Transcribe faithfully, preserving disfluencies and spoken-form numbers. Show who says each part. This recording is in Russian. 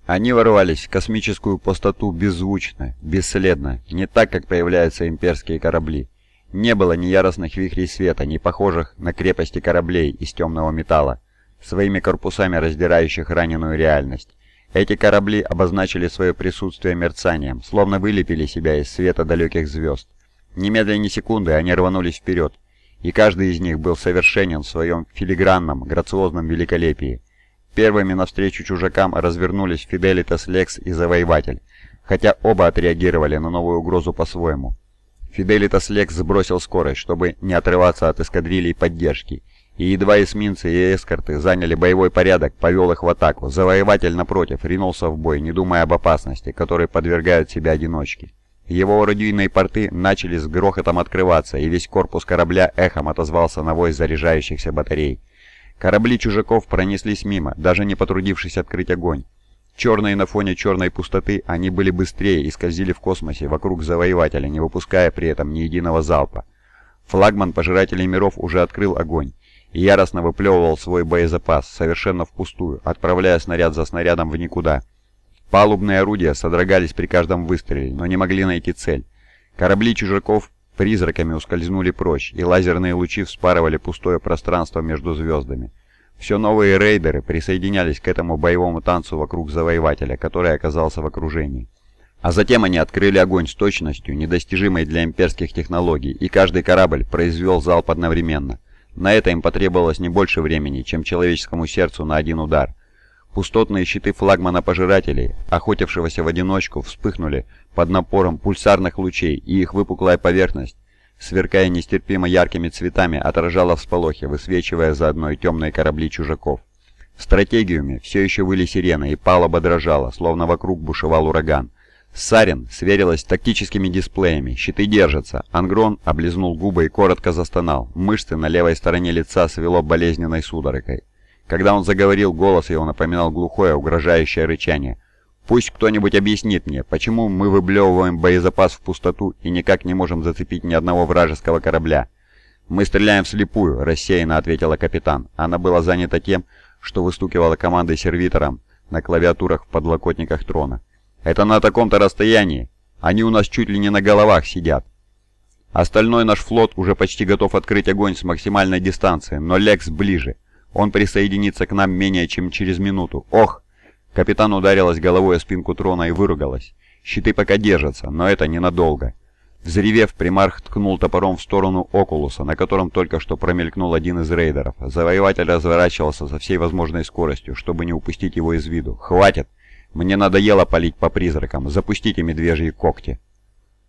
Speaker 1: Они ворвались в космическую пустоту беззвучно, бесследно, не так, как появляются имперские корабли. Не было ни яростных вихрей света, ни похожих на крепости кораблей из темного металла, своими корпусами раздирающих раненую реальность. Эти корабли обозначили свое присутствие мерцанием, словно вылепили себя из света далеких звезд. Немедленно ни секунды они рванулись вперед, и каждый из них был совершенен в своем филигранном, грациозном великолепии. Первыми навстречу чужакам развернулись Фиделитас Лекс и Завоеватель, хотя оба отреагировали на новую угрозу по-своему. Фиделитас Лекс сбросил скорость, чтобы не отрываться от эскадрилий поддержки, и едва эсминцы и эскорты заняли боевой порядок, повел их в атаку. Завоеватель, напротив, ринулся в бой, не думая об опасности, которой подвергают себя одиночки. Его орудийные порты начали с грохотом открываться, и весь корпус корабля эхом отозвался на вой заряжающихся батарей. Корабли чужаков пронеслись мимо, даже не потрудившись открыть огонь. Черные на фоне черной пустоты, они были быстрее и скользили в космосе вокруг Завоевателя, не выпуская при этом ни единого залпа. Флагман Пожирателей миров уже открыл огонь и яростно выплевывал свой боезапас, совершенно впустую, отправляя снаряд за снарядом в никуда. Палубные орудия содрогались при каждом выстреле, но не могли найти цель. Корабли чужаков призраками ускользнули прочь, и лазерные лучи вспарывали пустое пространство между звездами. Все новые рейдеры присоединялись к этому боевому танцу вокруг Завоевателя, который оказался в окружении. А затем они открыли огонь с точностью, недостижимой для имперских технологий, и каждый корабль произвел залп одновременно. На это им потребовалось не больше времени, чем человеческому сердцу на один удар. Пустотные щиты флагмана Пожирателей, охотившегося в одиночку, вспыхнули под напором пульсарных лучей, и их выпуклая поверхность, сверкая нестерпимо яркими цветами, отражала всполохи, высвечивая заодно и темные корабли чужаков. В стратегиуме все еще выли сирены, и палуба дрожала, словно вокруг бушевал ураган. Сарин сверилась с тактическими дисплеями. Щиты держатся. Ангрон облизнул губы и коротко застонал. Мышцы на левой стороне лица свело болезненной судорогой. Когда он заговорил, голос его напоминал глухое, угрожающее рычание. «Пусть кто-нибудь объяснит мне, почему мы выблевываем боезапас в пустоту и никак не можем зацепить ни одного вражеского корабля?» «Мы стреляем вслепую», — рассеянно ответила капитан. Она была занята тем, что выстукивала командой сервитором на клавиатурах в подлокотниках трона. «Это на таком-то расстоянии. Они у нас чуть ли не на головах сидят. Остальной наш флот уже почти готов открыть огонь с максимальной дистанции, но Лекс ближе. Он присоединится к нам менее чем через минуту. Ох!» Капитан ударилась головой о спинку трона и выругалась. «Щиты пока держатся, но это ненадолго». Взревев, примарх ткнул топором в сторону Окулуса, на котором только что промелькнул один из рейдеров. Завоеватель разворачивался со всей возможной скоростью, чтобы не упустить его из виду. «Хватит! Мне надоело палить по призракам. Запустите медвежьи когти!»